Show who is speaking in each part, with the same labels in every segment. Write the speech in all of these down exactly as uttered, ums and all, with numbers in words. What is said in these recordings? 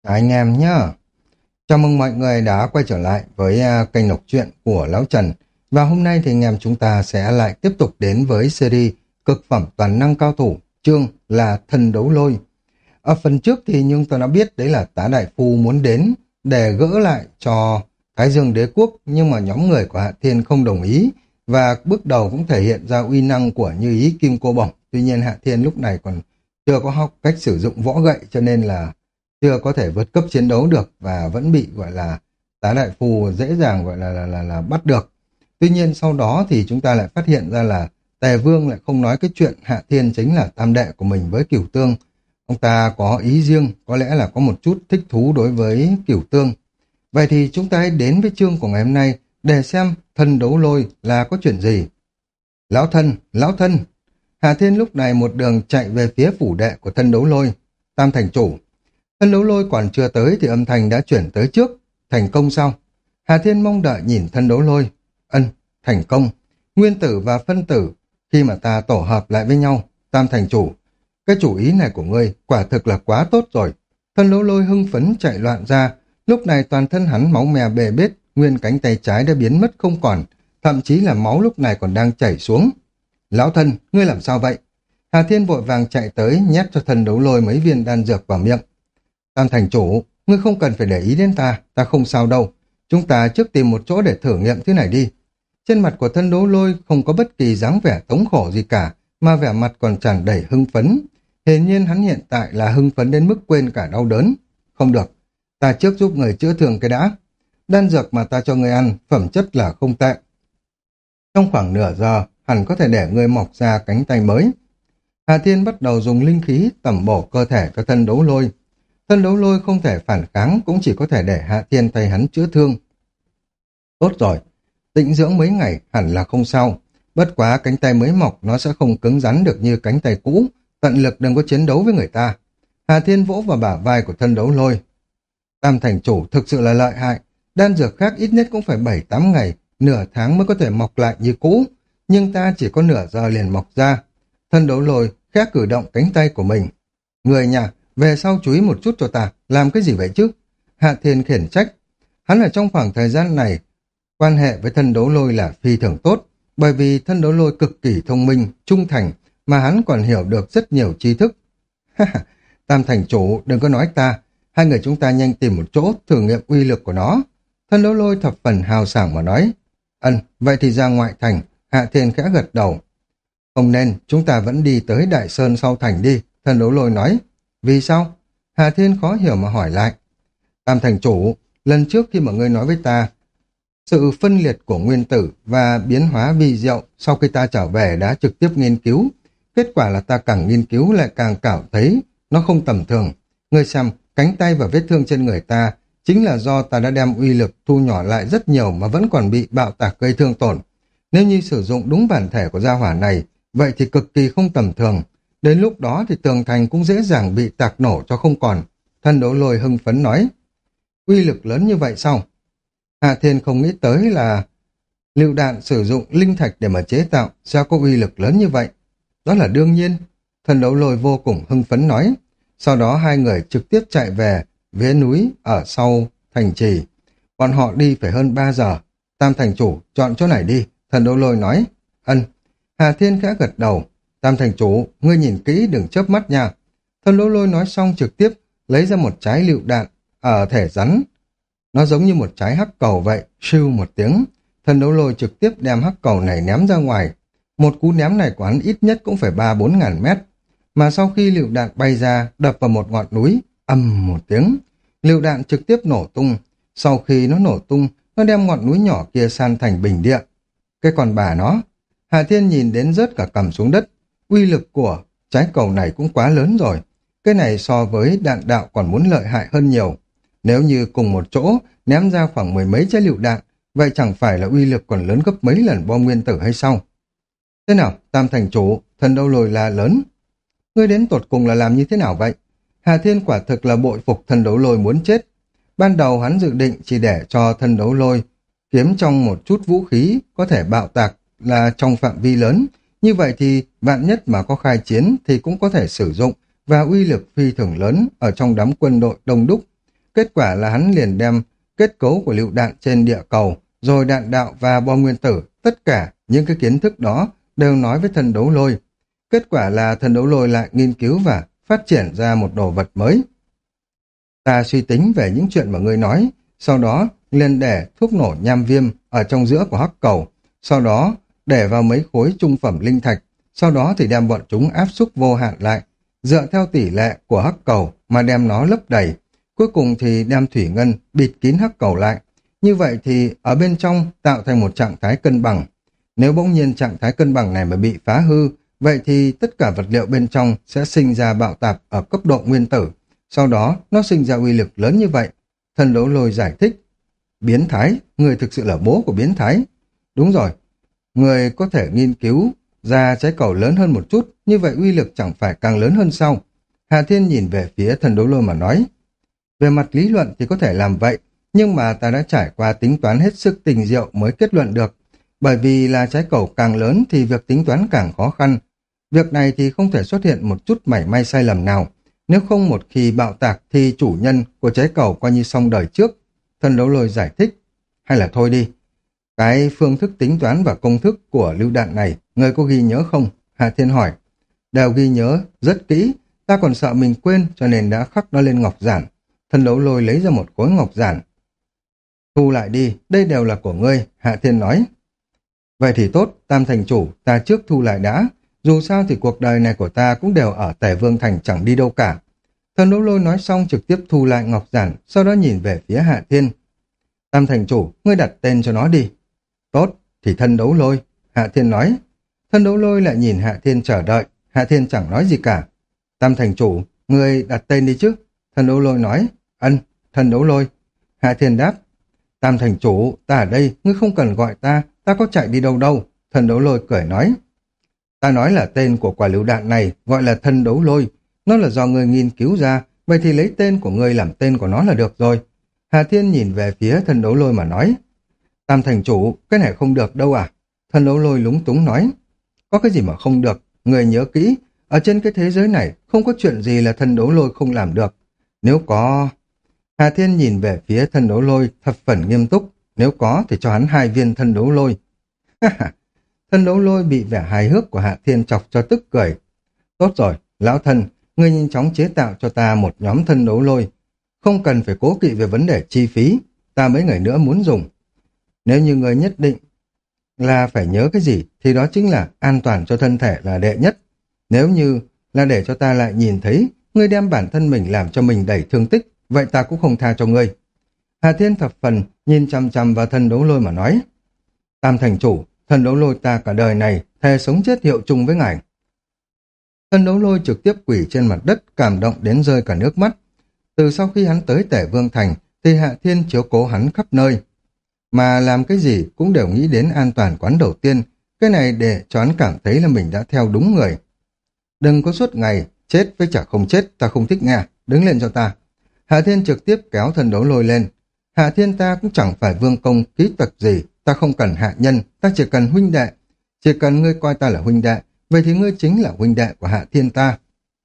Speaker 1: Anh em nhá. Chào mừng mọi người đã quay trở lại với à, kênh đọc truyện của Lão Trần. Và hôm nay thì anh em chúng ta sẽ lại tiếp tục đến với series Cực phẩm toàn năng cao thủ, chương là Thần đấu lôi. Ở phần trước thì nhưng ta đã biết đấy là Tá Đại Phu muốn đến để gỡ lại cho Thái Dương Đế Quốc, nhưng mà nhóm người của Hạ Thiên không đồng ý và bước đầu cũng thể hiện ra uy năng của Như Ý Kim Cô Bổng. Tuy nhiên Hạ Thiên lúc này còn chưa có học cách sử dụng võ gậy cho nên là chưa có thể vượt cấp chiến đấu được và vẫn bị gọi là Tá Đại Phu dễ dàng gọi là, là, là, là bắt được. Tuy nhiên sau đó thì chúng ta lại phát hiện ra là Tề Vương lại không nói cái chuyện Hạ Thiên chính là tam đệ của mình với Cửu Tương. Ông ta có ý riêng, có lẽ là có một chút thích thú đối với Cửu Tương. Vậy thì chúng ta hãy đến với chương của ngày hôm nay để xem thần đấu lôi là có chuyện gì. Lão thân, lão thân. Hạ Thiên lúc này một đường chạy về phía phủ đệ của thân đấu lôi. Tam thành chủ. Thân đấu lôi còn chưa tới thì âm thanh đã chuyển tới trước. Thành công sao? Hà Thiên mong đợi nhìn thân đấu lôi. Ân, thành công. Nguyên tử và phân tử, khi mà ta tổ hợp lại với nhau, Tam thành chủ, cái chủ ý này của ngươi quả thực là quá tốt rồi. Thân đấu lôi hưng phấn chạy loạn ra. Lúc này toàn thân hắn máu me bê bết, nguyên cánh tay trái đã biến mất không còn, thậm chí là máu lúc này còn đang chảy xuống. Lão thân, ngươi làm sao vậy? Hà Thiên vội vàng chạy tới nhét cho thân đấu lôi mấy viên đan dược vào miệng. Tam thành chủ, ngươi không cần phải để ý đến ta, ta không sao đâu. Chúng ta trước tìm một chỗ để thử nghiệm thứ này đi. Trên mặt của thân đấu lôi không có bất kỳ dáng vẻ thống khổ gì cả, mà vẻ mặt còn tràn đầy hưng phấn. Hiển nhiên hắn hiện tại là hưng phấn đến mức quên cả đau đớn. Không được, ta trước giúp người chữa thương cái đã. Đan dược mà ta cho ngươi ăn, phẩm chất là không tệ. Trong khoảng nửa giờ, hẳn có thể để ngươi mọc ra cánh tay mới. Hà Thiên bắt đầu dùng linh khí tẩm bổ cơ thể cho thân đấu lôi. Thân đấu lôi không thể phản kháng, cũng chỉ có thể để Hạ Thiên thay hắn chữa thương. Tốt rồi, tĩnh dưỡng mấy ngày hẳn là không sao. Bất quá cánh tay mới mọc nó sẽ không cứng rắn được như cánh tay cũ. Tận lực đừng có chiến đấu với người ta. Hà Thiên vỗ vào bả vai của thân đấu lôi. Tam thành chủ thực sự là lợi hại. Đan dược khác ít nhất cũng phải bảy tám ngày, nửa tháng mới có thể mọc lại như cũ. Nhưng ta chỉ có nửa giờ liền mọc ra. Thân đấu lôi khẽ cử động cánh tay của mình. Người nhà, về sau chú ý một chút cho ta, làm cái gì vậy chứ? Hạ Thiên khiển trách. Hắn ở trong khoảng thời gian này, quan hệ với thân đấu lôi là phi thường tốt, bởi vì thân đấu lôi cực kỳ thông minh, trung thành, mà hắn còn hiểu được rất nhiều tri thức. Tam thành chủ, đừng có nói ta, hai người chúng ta nhanh tìm một chỗ thử nghiệm uy lực của nó. Thân đấu lôi thập phần hào sảng mà nói. Ân, vậy thì ra ngoại thành. Hạ Thiên khẽ gật đầu. Không nên, chúng ta vẫn đi tới Đại Sơn sau thành đi, thân đấu lôi nói. Vì sao? Hà Thiên khó hiểu mà hỏi lại. Tam thành chủ, lần trước khi mà ngươi nói với ta, sự phân liệt của nguyên tử và biến hóa vi diệu sau khi ta trở về đã trực tiếp nghiên cứu. Kết quả là ta càng nghiên cứu lại càng cảm thấy nó không tầm thường. Ngươi xem, cánh tay và vết thương trên người ta chính là do ta đã đem uy lực thu nhỏ lại rất nhiều mà vẫn còn bị bạo tạc gây thương tổn. Nếu như sử dụng đúng bản thể của gia hỏa này, vậy thì cực kỳ không tầm thường. Đến lúc đó thì tường thành cũng dễ dàng bị tạc nổ cho không còn. Thân đấu lôi hưng phấn nói. Uy lực lớn như vậy sao? Hạ Thiên không nghĩ tới là lựu đạn sử dụng linh thạch để mà chế tạo sao có uy lực lớn như vậy. Đó là đương nhiên. Thân đấu lôi vô cùng hưng phấn nói. Sau đó hai người trực tiếp chạy về vế núi ở sau thành trì. Bọn họ đi phải hơn ba giờ. Tam thành chủ, chọn chỗ này đi. Thần đấu lôi nói. Ân. Hà Thiên khẽ gật đầu. Tam thành chủ, ngươi nhìn kỹ đừng chớp mắt nha. Thần đấu lôi nói xong trực tiếp lấy ra một trái lựu đạn ở thể rắn. Nó giống như một trái hắc cầu vậy, siêu một tiếng. Thần đấu lôi trực tiếp đem hắc cầu này ném ra ngoài. Một cú ném này của hắn ít nhất cũng phải ba bốn ngàn mét. Mà sau khi lựu đạn bay ra, đập vào một ngọn núi, ầm một tiếng. Lựu đạn trực tiếp nổ tung. Sau khi nó nổ tung, nó đem ngọn núi nhỏ kia san thành bình địa. Cái con bà nó. Hà Thiên nhìn đến rớt cả cằm xuống đất. Uy lực của trái cầu này cũng quá lớn rồi. Cái này so với đạn đạo còn muốn lợi hại hơn nhiều. Nếu như cùng một chỗ ném ra khoảng mười mấy trái lựu đạn, vậy chẳng phải là uy lực còn lớn gấp mấy lần bom nguyên tử hay sao? Thế nào, Tam thành chủ, thần đấu lôi là lớn. Ngươi đến tột cùng là làm như thế nào vậy? Hà Thiên quả thực là bội phục thần đấu lôi muốn chết. Ban đầu hắn dự định chỉ để cho thần đấu lôi kiếm trong một chút vũ khí có thể bạo tạc là trong phạm vi lớn. Như vậy thì vạn nhất mà có khai chiến thì cũng có thể sử dụng và uy lực phi thường lớn ở trong đám quân đội đông đúc. Kết quả là hắn liền đem kết cấu của lựu đạn trên địa cầu, rồi đạn đạo và bom nguyên tử, tất cả những cái kiến thức đó đều nói với thần đấu lôi. Kết quả là thần đấu lôi lại nghiên cứu và phát triển ra một đồ vật mới. Ta suy tính về những chuyện mà ngươi nói, sau đó liền để thuốc nổ nham viêm ở trong giữa của hắc cầu, sau đó để vào mấy khối trung phẩm linh thạch, sau đó thì đem bọn chúng áp xúc vô hạn lại, dựa theo tỷ lệ của hắc cầu mà đem nó lấp đầy, cuối cùng thì đem thủy ngân bịt kín hắc cầu lại. Như vậy thì ở bên trong tạo thành một trạng thái cân bằng. Nếu bỗng nhiên trạng thái cân bằng này mà bị phá hư, vậy thì tất cả vật liệu bên trong sẽ sinh ra bạo tạc ở cấp độ nguyên tử. Sau đó nó sinh ra uy lực lớn như vậy. Thần đấu lôi giải thích. Biến thái, người thực sự là bố của biến thái. Đúng rồi, người có thể nghiên cứu ra trái cầu lớn hơn một chút, như vậy uy lực chẳng phải càng lớn hơn sao? Hà Thiên nhìn về phía thần đấu lôi mà nói. Về mặt lý luận thì có thể làm vậy, nhưng mà ta đã trải qua tính toán hết sức tinh diệu mới kết luận được. Bởi vì là trái cầu càng lớn thì việc tính toán càng khó khăn. Việc này thì không thể xuất hiện một chút mảy may sai lầm nào. Nếu không một khi bạo tạc thì chủ nhân của trái cầu coi như xong đời trước. Thần đấu lôi giải thích. Hay là thôi đi. Cái phương thức tính toán và công thức của lưu đạn này, người có ghi nhớ không? Hà Thiên hỏi. Đều ghi nhớ, rất kỹ. Ta còn sợ mình quên cho nên đã khắc nó lên ngọc giản. Thần đấu lôi lấy ra một khối ngọc giản. Thu lại đi, đây đều là của ngươi, Hạ Thiên nói. Vậy thì tốt, Tam Thành Chủ, ta trước thu lại đã. Dù sao thì cuộc đời này của ta cũng đều ở Tề Vương Thành chẳng đi đâu cả. Thần đấu lôi nói xong trực tiếp thu lại ngọc giản, sau đó nhìn về phía Hạ Thiên. Tam Thành Chủ, ngươi đặt tên cho nó đi. Tốt, thì thần đấu lôi, Hạ Thiên nói. Thần đấu lôi lại nhìn Hạ Thiên chờ đợi, Hạ Thiên chẳng nói gì cả. Tam Thành Chủ, ngươi đặt tên đi chứ. Thần đấu lôi nói. Ân, thần đấu lôi. Hạ Thiên đáp. Tam Thành Chủ, ta ở đây, ngươi không cần gọi ta, ta có chạy đi đâu đâu. Thần đấu lôi cười nói. Ta nói là tên của quả lựu đạn này, gọi là thần đấu lôi. Nó là do ngươi nghiên cứu ra, vậy thì lấy tên của ngươi làm tên của nó là được rồi. Hà Thiên nhìn về phía thần đấu lôi mà nói. Tam Thành Chủ, cái này không được đâu à? Thần đấu lôi lúng túng nói. Có cái gì mà không được, ngươi nhớ kỹ, ở trên cái thế giới này không có chuyện gì là thần đấu lôi không làm được. Nếu có... Hà Thiên nhìn về phía thần đấu lôi thập phần nghiêm túc. Nếu có thì cho hắn hai viên thần đấu lôi. Thần đấu lôi bị vẻ hài hước của Hạ Thiên chọc cho tức cười. Tốt rồi, lão thần, ngươi nhanh chóng chế tạo cho ta một nhóm thần đấu lôi. Không cần phải cố kỵ về vấn đề chi phí. Ta mấy ngày nữa muốn dùng. Nếu như ngươi nhất định là phải nhớ cái gì thì đó chính là an toàn cho thân thể là đệ nhất. Nếu như là để cho ta lại nhìn thấy ngươi đem bản thân mình làm cho mình đẩy thương tích, vậy ta cũng không tha cho ngươi. Hà Thiên thập phần nhìn chăm chăm vào thần đấu lôi mà nói. Tam Thành Chủ, thần đấu lôi ta cả đời này thề sống chết hiệu chung với ngài. Thần đấu lôi trực tiếp quỳ trên mặt đất, cảm động đến rơi cả nước mắt. Từ sau khi hắn tới Tể Vương Thành thì Hạ Thiên chiếu cố hắn khắp nơi, mà làm cái gì cũng đều nghĩ đến an toàn quán đầu tiên. Cái này để cho hắn cảm thấy là mình đã theo đúng người. Đừng có suốt ngày chết với chả không chết, ta không thích nghe, đứng lên cho ta. Hạ Thiên trực tiếp kéo thần đấu lôi lên. Hạ Thiên ta cũng chẳng phải vương công ký tặc gì, ta không cần hạ nhân, ta chỉ cần huynh đệ. Chỉ cần ngươi coi ta là huynh đệ, vậy thì ngươi chính là huynh đệ của Hạ Thiên ta.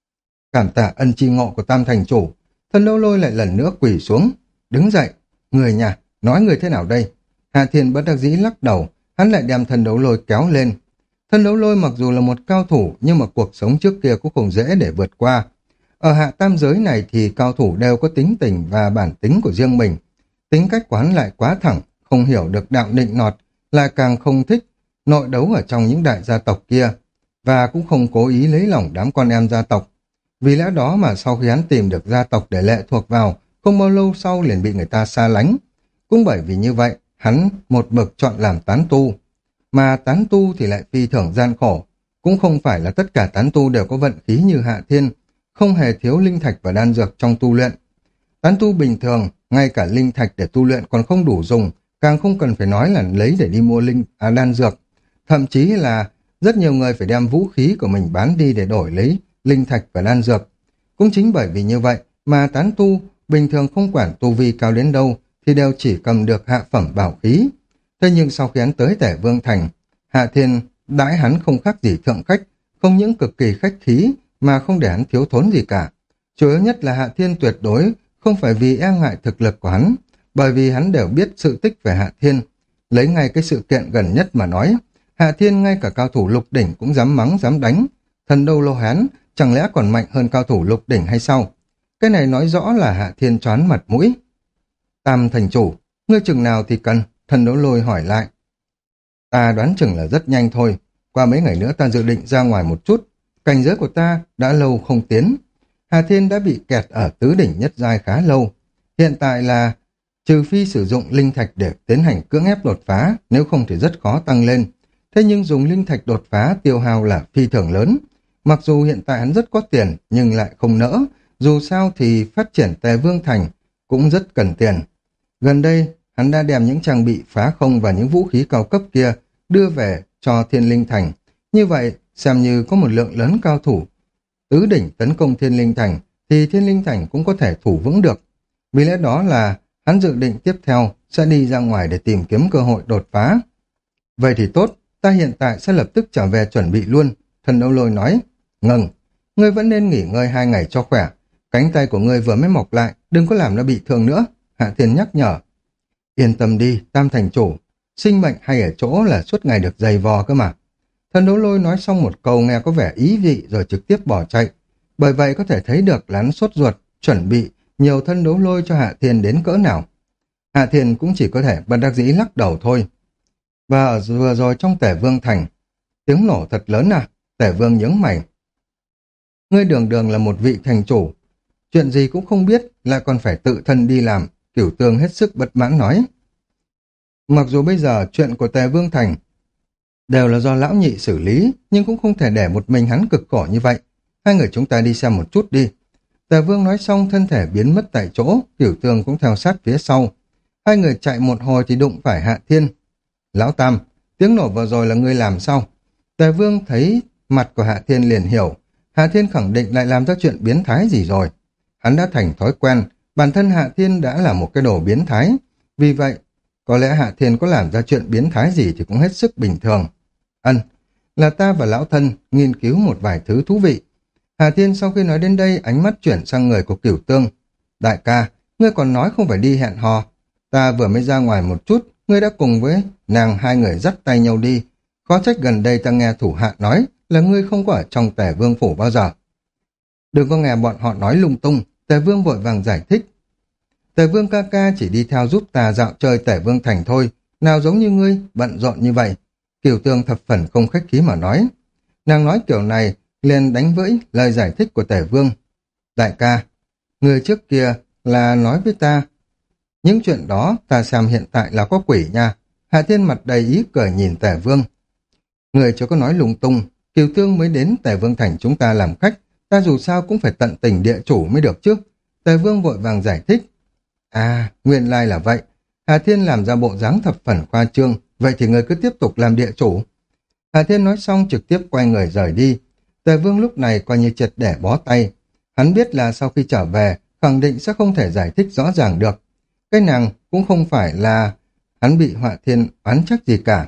Speaker 1: Cảm tạ ân tri ngộ của Tam Thành Chủ. Thần đấu lôi lại lần nữa quỳ xuống. Đứng dậy, người nhà, nói người thế nào đây? Hạ Thiên bất đắc dĩ lắc đầu, hắn lại đem thần đấu lôi kéo lên. Thần đấu lôi mặc dù là một cao thủ, nhưng mà cuộc sống trước kia cũng không dễ để vượt qua. Ở hạ tam giới này thì cao thủ đều có tính tình và bản tính của riêng mình. Tính cách của hắn lại quá thẳng, không hiểu được đạo nịnh nọt, lại càng không thích nội đấu ở trong những đại gia tộc kia, và cũng không cố ý lấy lòng đám con em gia tộc. Vì lẽ đó mà sau khi hắn tìm được gia tộc để lệ thuộc vào, không bao lâu sau liền bị người ta xa lánh. Cũng bởi vì như vậy, hắn một bậc chọn làm tán tu. Mà tán tu thì lại phi thường gian khổ. Cũng không phải là tất cả tán tu đều có vận khí như Hạ Thiên, không hề thiếu linh thạch và đan dược trong tu luyện. Tán tu bình thường, ngay cả linh thạch để tu luyện còn không đủ dùng, càng không cần phải nói là lấy để đi mua linh à, đan dược. Thậm chí là rất nhiều người phải đem vũ khí của mình bán đi để đổi lấy linh thạch và đan dược. Cũng chính bởi vì như vậy mà tán tu bình thường không quản tu vi cao đến đâu thì đều chỉ cầm được hạ phẩm bảo khí. Thế nhưng sau khi hắn tới Tể Vương Thành, Hạ Thiên đãi hắn không khác gì thượng khách, không những cực kỳ khách khí mà không để hắn thiếu thốn gì cả. Chủ yếu nhất là Hạ Thiên tuyệt đối không phải vì e ngại thực lực của hắn, bởi vì hắn đều biết sự tích về Hạ Thiên. Lấy ngay cái sự kiện gần nhất mà nói, Hạ Thiên ngay cả cao thủ lục đỉnh cũng dám mắng dám đánh. Thần đô lô hán chẳng lẽ còn mạnh hơn cao thủ lục đỉnh hay sao? Cái này nói rõ là Hạ Thiên choán mặt mũi. Tam thành chủ, ngươi chừng nào thì cần? Thần đấu lôi hỏi lại. Ta đoán chừng là rất nhanh thôi. Qua mấy ngày nữa ta dự định ra ngoài một chút. Cảnh giới của ta đã lâu không tiến. Hà Thiên đã bị kẹt ở tứ đỉnh nhất giai khá lâu. Hiện tại là trừ phi sử dụng linh thạch để tiến hành cưỡng ép đột phá, nếu không thì rất khó tăng lên. Thế nhưng dùng linh thạch đột phá tiêu hao là phi thường lớn. Mặc dù hiện tại hắn rất có tiền nhưng lại không nỡ. Dù sao thì phát triển Tề Vương Thành cũng rất cần tiền. Gần đây, hắn đã đem những trang bị phá không và những vũ khí cao cấp kia đưa về cho Thiên Linh Thành. Như vậy, xem như có một lượng lớn cao thủ tứ đỉnh tấn công Thiên Linh Thành, thì Thiên Linh Thành cũng có thể thủ vững được. Vì lẽ đó là hắn dự định tiếp theo sẽ đi ra ngoài để tìm kiếm cơ hội đột phá. Vậy thì tốt, ta hiện tại sẽ lập tức trở về chuẩn bị luôn. Thần Đấu Lôi nói. Ngừng, ngươi vẫn nên nghỉ ngơi hai ngày cho khỏe. Cánh tay của ngươi vừa mới mọc lại, đừng có làm nó bị thương nữa. Hạ Thiên nhắc nhở. Yên tâm đi, Tam thành chủ. Sinh mệnh hay ở chỗ là suốt ngày được dày vò cơ mà. Thần Đấu Lôi nói xong một câu nghe có vẻ ý vị rồi trực tiếp bỏ chạy. Bởi vậy có thể thấy được là hắn sốt ruột, chuẩn bị nhiều thân đấu lôi cho Hạ Thiên đến cỡ nào. Hạ Thiên cũng chỉ có thể bất đắc dĩ lắc đầu thôi. Và ở vừa rồi trong Tể Vương Thành, tiếng nổ thật lớn à? Tể Vương nhướng mày. Ngươi đường đường là một vị thành chủ, chuyện gì cũng không biết, lại còn phải tự thân đi làm. Cửu Tương hết sức bất mãn nói. Mặc dù bây giờ chuyện của Tề Vương Thành đều là do lão nhị xử lý, nhưng cũng không thể để một mình hắn cực khổ như vậy. Hai người chúng ta đi xem một chút đi. Tề Vương nói xong thân thể biến mất tại chỗ, Cửu Tương cũng theo sát phía sau. Hai người chạy một hồi thì đụng phải Hạ Thiên. Lão Tam, tiếng nổ vừa rồi là ngươi làm sao? Tề Vương thấy mặt của Hạ Thiên liền hiểu. Hạ Thiên khẳng định lại làm ra chuyện biến thái gì rồi. Hắn đã thành thói quen, bản thân Hạ Thiên đã là một cái đồ biến thái. Vì vậy, có lẽ Hạ Thiên có làm ra chuyện biến thái gì thì cũng hết sức bình thường. Ân, là ta và lão thân nghiên cứu một vài thứ thú vị. Hạ Thiên sau khi nói đến đây, ánh mắt chuyển sang người của Cửu Tương. Đại ca, ngươi còn nói không phải đi hẹn hò. Ta vừa mới ra ngoài một chút, ngươi đã cùng với nàng hai người dắt tay nhau đi. Khó trách gần đây ta nghe thủ hạ nói là ngươi không có ở trong Tề Vương phủ bao giờ. Đừng có nghe bọn họ nói lung tung. Tề Vương vội vàng giải thích. Tề Vương ca ca chỉ đi theo giúp ta dạo chơi Tề Vương Thành thôi, nào giống như ngươi, bận rộn như vậy. Cửu Tương thập phần không khách khí mà nói. Nàng nói kiểu này, liền đánh vỡ lời giải thích của Tề Vương. Đại ca, người trước kia là nói với ta, những chuyện đó ta xem hiện tại là có quỷ nha. Hạ Thiên mặt đầy ý cười nhìn Tề Vương. Người chưa có nói lung tung, Cửu Tương mới đến Tề Vương Thành chúng ta làm khách, ta dù sao cũng phải tận tình địa chủ mới được chứ. Tề Vương vội vàng giải thích. À, nguyên lai là vậy. Hà Thiên làm ra bộ dáng thập phần khoa trương, vậy thì người cứ tiếp tục làm địa chủ. Hà Thiên nói xong trực tiếp quay người rời đi. Tề Vương lúc này coi như triệt để bó tay. Hắn biết là sau khi trở về, khẳng định sẽ không thể giải thích rõ ràng được. Cái nàng cũng không phải là hắn bị Họa Thiên oán trách gì cả.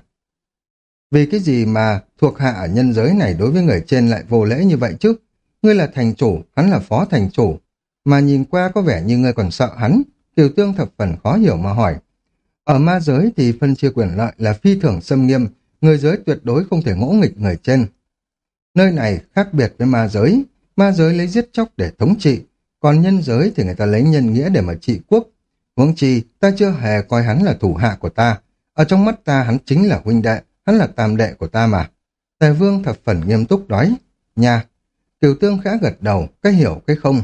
Speaker 1: Vì cái gì mà thuộc hạ ở nhân giới này đối với người trên lại vô lễ như vậy chứ? Ngươi là thành chủ, hắn là phó thành chủ. Mà nhìn qua có vẻ như ngươi còn sợ hắn. Cửu Tương thập phần khó hiểu mà hỏi. Ở ma giới thì phân chia quyền lợi là phi thường xâm nghiêm, người giới tuyệt đối không thể ngỗ nghịch người trên. Nơi này khác biệt với ma giới, ma giới lấy giết chóc để thống trị, còn nhân giới thì người ta lấy nhân nghĩa để mà trị quốc. Huống chi, ta chưa hề coi hắn là thủ hạ của ta, ở trong mắt ta hắn chính là huynh đệ, hắn là tam đệ của ta mà. Tề Vương thập phần nghiêm túc nói, nha. Cửu Tương khẽ gật đầu, cái hiểu cái không.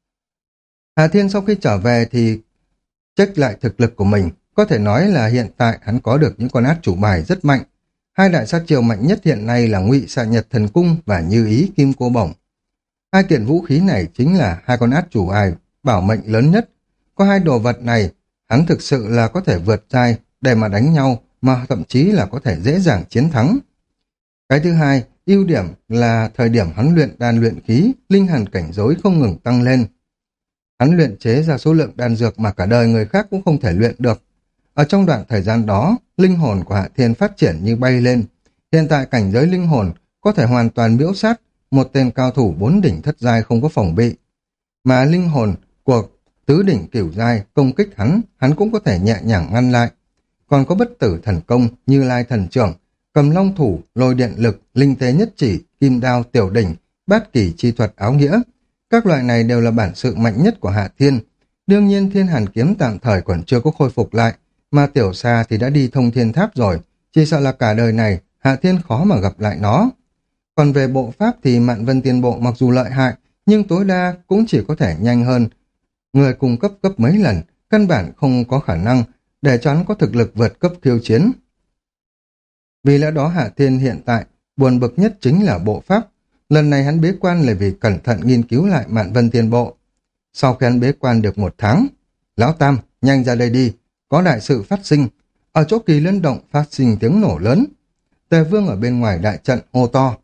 Speaker 1: Hà Thiên sau khi trở về thì check lại thực lực của mình, có thể nói là hiện tại hắn có được những con át chủ bài rất mạnh. Hai đại sát chiêu mạnh nhất hiện nay là Ngụy Xạ Nhật Thần Cung và Như Ý Kim Cô Bổng. Hai kiện vũ khí này chính là hai con át chủ bài bảo mệnh lớn nhất. Có hai đồ vật này, hắn thực sự là có thể vượt giai để mà đánh nhau, mà thậm chí là có thể dễ dàng chiến thắng. Cái thứ hai, ưu điểm là thời điểm hắn luyện đan luyện khí, linh hồn cảnh giới không ngừng tăng lên. Hắn luyện chế ra số lượng đan dược mà cả đời người khác cũng không thể luyện được. Ở trong đoạn thời gian đó, linh hồn của Hạ Thiên phát triển như bay lên. Hiện tại cảnh giới linh hồn có thể hoàn toàn miễu sát một tên cao thủ bốn đỉnh thất giai không có phòng bị. Mà linh hồn của tứ đỉnh cửu giai công kích hắn, hắn cũng có thể nhẹ nhàng ngăn lại. Còn có bất tử thần công, Như Lai thần trưởng, cầm long thủ, lôi điện lực, linh tế nhất chỉ, kim đao tiểu đỉnh, bát kỷ chi thuật áo nghĩa. Các loại này đều là bản sự mạnh nhất của Hạ Thiên. Đương nhiên Thiên Hàn kiếm tạm thời còn chưa có khôi phục lại, mà tiểu xa thì đã đi thông thiên tháp rồi, chỉ sợ là cả đời này Hạ Thiên khó mà gặp lại nó. Còn về bộ pháp thì Mạn Vân Tiên Bộ mặc dù lợi hại, nhưng tối đa cũng chỉ có thể nhanh hơn người cung cấp gấp mấy lần, căn bản không có khả năng để cho hắn có thực lực vượt cấp khiêu chiến. Vì lẽ đó Hạ Thiên hiện tại buồn bực nhất chính là bộ pháp. Lần này hắn bế quan là vì cẩn thận nghiên cứu lại Mạn Vân Tiên Bộ. Sau khi hắn bế quan được một tháng, Lão Tam, nhanh ra đây đi, có đại sự phát sinh. Ở chỗ Kỳ Lân Động phát sinh tiếng nổ lớn. Tề Vương ở bên ngoài đại trận hô to.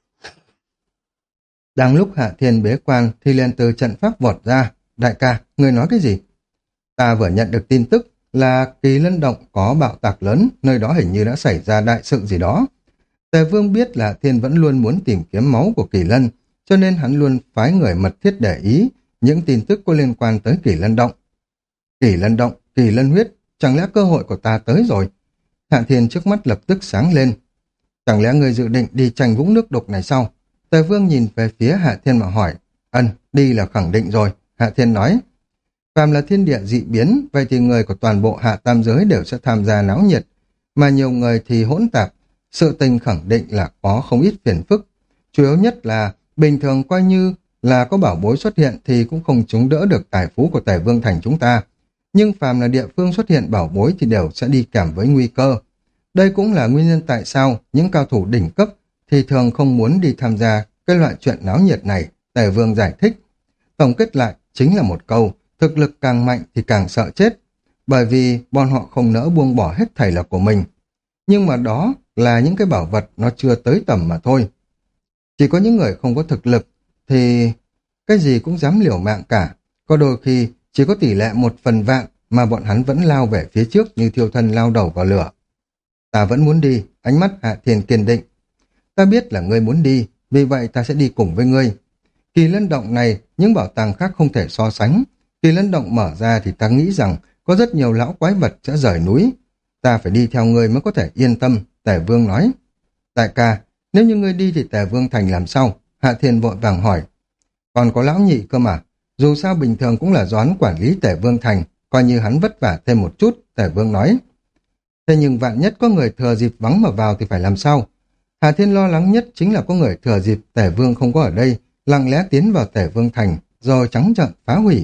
Speaker 1: Đang lúc Hạ Thiên bế quan thì liền từ trận pháp vọt ra. Đại ca, người nói cái gì? Ta vừa nhận được tin tức là Kỳ Lân Động có bạo tạc lớn, nơi đó hình như đã xảy ra đại sự gì đó. Tề Vương biết là Hạ Thiên vẫn luôn muốn tìm kiếm máu của Kỳ Lân, cho nên hắn luôn phái người mật thiết để ý những tin tức có liên quan tới Kỳ Lân Động. Kỳ Lân Động, Kỳ Lân huyết, chẳng lẽ cơ hội của ta tới rồi? Hạ Thiên trước mắt lập tức sáng lên. Chẳng lẽ người dự định đi tranh vũng nước đục này sao? Tề Vương nhìn về phía Hạ Thiên mà hỏi. Ân, đi là khẳng định rồi, Hạ Thiên nói. Phàm là thiên địa dị biến, vậy thì người của toàn bộ hạ tam giới đều sẽ tham gia náo nhiệt, mà nhiều người thì hỗn tạp. Sự tình khẳng định là có không ít phiền phức. Chủ yếu nhất là bình thường coi như là có bảo bối xuất hiện thì cũng không chống đỡ được tài phú của Tề Vương Thành chúng ta. Nhưng phàm là địa phương xuất hiện bảo bối thì đều sẽ đi kèm với nguy cơ. Đây cũng là nguyên nhân tại sao những cao thủ đỉnh cấp thì thường không muốn đi tham gia cái loại chuyện náo nhiệt này, Tề Vương giải thích. Tổng kết lại chính là một câu, thực lực càng mạnh thì càng sợ chết, bởi vì bọn họ không nỡ buông bỏ hết thảy là của mình. Nhưng mà đó là những cái bảo vật nó chưa tới tầm mà thôi. Chỉ có những người không có thực lực thì cái gì cũng dám liều mạng cả. Có đôi khi chỉ có tỷ lệ một phần vạn mà bọn hắn vẫn lao về phía trước như thiêu thân lao đầu vào lửa. Ta vẫn muốn đi, ánh mắt Hạ Thiên kiên định. Ta biết là ngươi muốn đi, vì vậy ta sẽ đi cùng với ngươi. Kỳ Lân Động này, những bảo tàng khác không thể so sánh. Kỳ Lân Động mở ra thì ta nghĩ rằng có rất nhiều lão quái vật sẽ rời núi. Ta phải đi theo ngươi mới có thể yên tâm, Tề Vương nói. Đại ca, nếu như ngươi đi thì Tề Vương Thành làm sao? Hạ Thiên vội vàng hỏi. Còn có lão nhị cơ mà, dù sao bình thường cũng là do hắn quản lý Tề Vương Thành, coi như hắn vất vả thêm một chút, Tề Vương nói. Thế nhưng vạn nhất có người thừa dịp vắng mà vào thì phải làm sao? Hạ Thiên lo lắng nhất chính là có người thừa dịp Tề Vương không có ở đây, lặng lẽ tiến vào Tề Vương Thành, rồi trắng trợn phá hủy.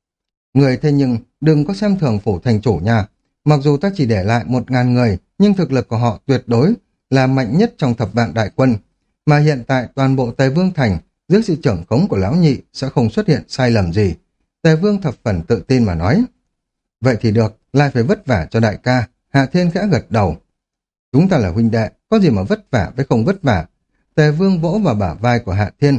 Speaker 1: Người thế nhưng đừng có xem thường phủ thành chủ nha. Mặc dù ta chỉ để lại một ngàn người, nhưng thực lực của họ tuyệt đối là mạnh nhất trong thập vạn đại quân. Mà hiện tại toàn bộ Tề Vương Thành, dưới sự trưởng khống của lão nhị sẽ không xuất hiện sai lầm gì. Tề Vương thập phần tự tin mà nói. Vậy thì được, lại phải vất vả cho đại ca. Hạ Thiên khẽ gật đầu. Chúng ta là huynh đệ, có gì mà vất vả với không vất vả. Tề Vương vỗ vào bả vai của Hạ Thiên.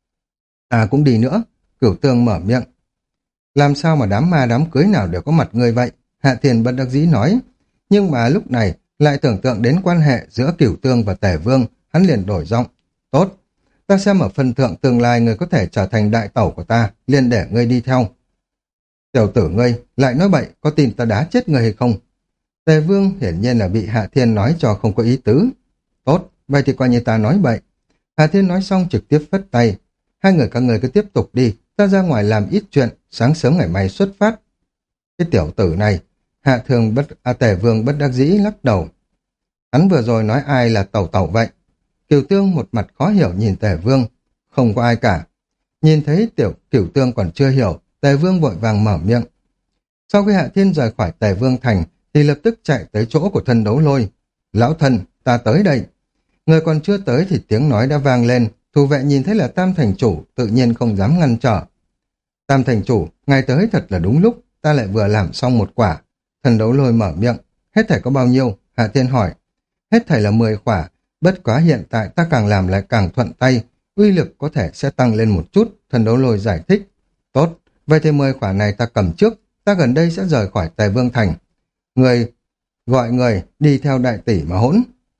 Speaker 1: À cũng đi nữa, Cửu Tương mở miệng. Làm sao mà đám ma đám cưới nào đều có mặt người vậy? Hạ Thiên bất đắc dĩ nói. Nhưng mà lúc này lại tưởng tượng đến quan hệ giữa Cửu Tương và Tề Vương, hắn liền đổi giọng. Tốt, ta xem ở phân thượng tương lai người có thể trở thành đại tẩu của ta, liền để ngươi đi theo. Tiểu tử ngươi, lại nói bậy, có tin ta đá chết ngươi hay không? Tề Vương hiển nhiên là bị Hạ Thiên nói cho không có ý tứ. Tốt, vậy thì coi như ta nói bậy. Hạ Thiên nói xong trực tiếp phất tay. Hai người các người cứ tiếp tục đi, ta ra ngoài làm ít chuyện, sáng sớm ngày mai xuất phát. Cái tiểu tử này, Hạ Thường bất, à, Tề Vương bất đắc dĩ lắc đầu. Hắn vừa rồi nói ai là tẩu tẩu vậy? Cửu Tương một mặt khó hiểu nhìn Tề Vương. Không có ai cả. Nhìn thấy tiểu Cửu Tương còn chưa hiểu, Tề Vương vội vàng mở miệng. Sau khi Hạ Thiên rời khỏi Tề Vương Thành, thì lập tức chạy tới chỗ của thân Đấu Lôi. Lão thân, ta tới đây. Người còn chưa tới thì tiếng nói đã vang lên. Thủ vệ nhìn thấy là Tam Thành Chủ, tự nhiên không dám ngăn trở. Tam Thành Chủ, ngài tới thật là đúng lúc, ta lại vừa làm xong một quả. Thần Đấu Lôi mở miệng. Hết thảy có bao nhiêu? Hạ Thiên hỏi. Hết thảy là mười quả, bất quá hiện tại ta càng làm lại càng thuận tay, uy lực có thể sẽ tăng lên một chút, Thần Đấu Lôi giải thích. Tốt, vậy thì mười quả này ta cầm trước, ta gần đây sẽ rời khỏi Tề Vương Thành. Người gọi người đi theo đại tỷ mà hỗn.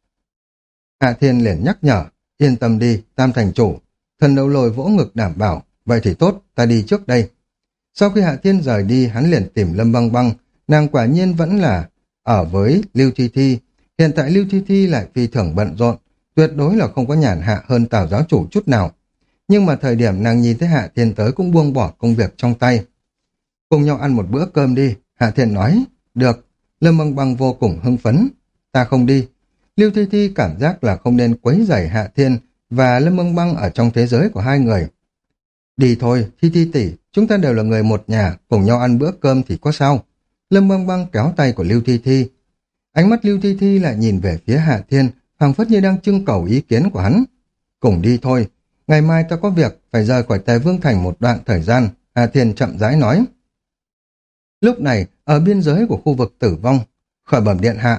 Speaker 1: Hạ Thiên liền nhắc nhở, yên tâm đi, Tam Thành Chủ. Thần Đấu Lôi vỗ ngực đảm bảo, vậy thì tốt, ta đi trước đây. Sau khi Hạ Thiên rời đi, hắn liền tìm Lâm Băng Băng, nàng quả nhiên vẫn là ở với Lưu Thi Thi. Hiện tại Lưu Thi Thi lại phi thường bận rộn, tuyệt đối là không có nhàn hạ hơn Tào giáo chủ chút nào. Nhưng mà thời điểm nàng nhìn thấy Hạ Thiên tới cũng buông bỏ công việc trong tay. Cùng nhau ăn một bữa cơm đi, Hạ Thiên nói. Được. Lâm Băng Băng vô cùng hưng phấn. Ta không đi. Lưu Thi Thi cảm giác là không nên quấy rầy Hạ Thiên và Lâm Băng Băng ở trong thế giới của hai người. Đi thôi, Thi Thi tỷ, chúng ta đều là người một nhà, cùng nhau ăn bữa cơm thì có sao. Lâm Băng Băng kéo tay của Lưu Thi Thi. Ánh mắt Lưu Thi Thi lại nhìn về phía Hạ Thiên, phảng phất như đang trưng cầu ý kiến của hắn. Cùng đi thôi, ngày mai ta có việc, phải rời khỏi Tề Vương Thành một đoạn thời gian, Hạ Thiên chậm rãi nói. Lúc này, ở biên giới của khu vực tử vong, khỏi bẩm điện hạ,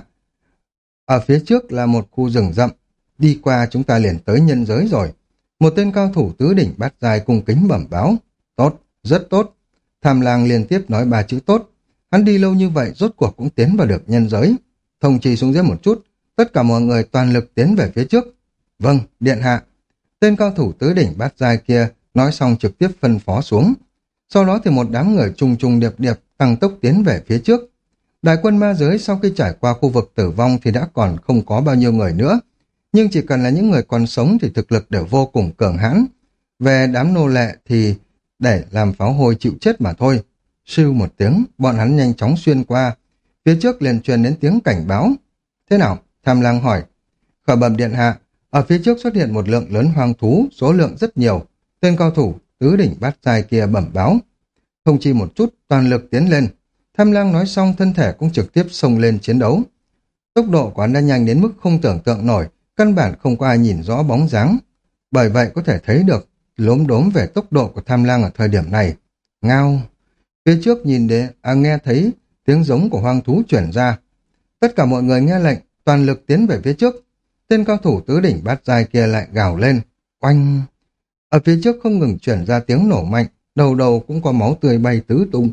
Speaker 1: ở phía trước là một khu rừng rậm, đi qua chúng ta liền tới nhân giới rồi. Một tên cao thủ tứ đỉnh bát giai cung kính bẩm báo. Tốt, rất tốt. Tham Lang liên tiếp nói ba chữ tốt. Hắn đi lâu như vậy rốt cuộc cũng tiến vào được nhân giới. Thông trì xuống dưới một chút, tất cả mọi người toàn lực tiến về phía trước. Vâng, điện hạ. Tên cao thủ tứ đỉnh bát giai kia nói xong trực tiếp phân phó xuống. Sau đó thì một đám người trùng trùng điệp điệp tăng tốc tiến về phía trước. Đại quân ma giới sau khi trải qua khu vực tử vong thì đã còn không có bao nhiêu người nữa. Nhưng chỉ cần là những người còn sống thì thực lực đều vô cùng cường hãn. Về đám nô lệ thì để làm pháo hôi chịu chết mà thôi. Sưu một tiếng, bọn hắn nhanh chóng xuyên qua. Phía trước liền truyền đến tiếng cảnh báo. Thế nào? Tham Lang hỏi. Khởi bẩm điện hạ, ở phía trước xuất hiện một lượng lớn hoang thú, số lượng rất nhiều. Tên cao thủ tứ đỉnh bát giai kia bẩm báo. Thông chi một chút, toàn lực tiến lên. Tham Lang nói xong thân thể cũng trực tiếp xông lên chiến đấu. Tốc độ của hắn đã nhanh đến mức không tưởng tượng nổi, căn bản không có ai nhìn rõ bóng dáng. Bởi vậy có thể thấy được lốm đốm về tốc độ của Tham Lang ở thời điểm này. Ngao. Phía trước nhìn đến, à, nghe thấy tiếng giống của hoang thú chuyển ra. Tất cả mọi người nghe lệnh, toàn lực tiến về phía trước. Tên cao thủ tứ đỉnh bát giai kia lại gào lên. Oanh. Ở phía trước không ngừng chuyển ra tiếng nổ mạnh, đầu đầu cũng có máu tươi bay tứ tung.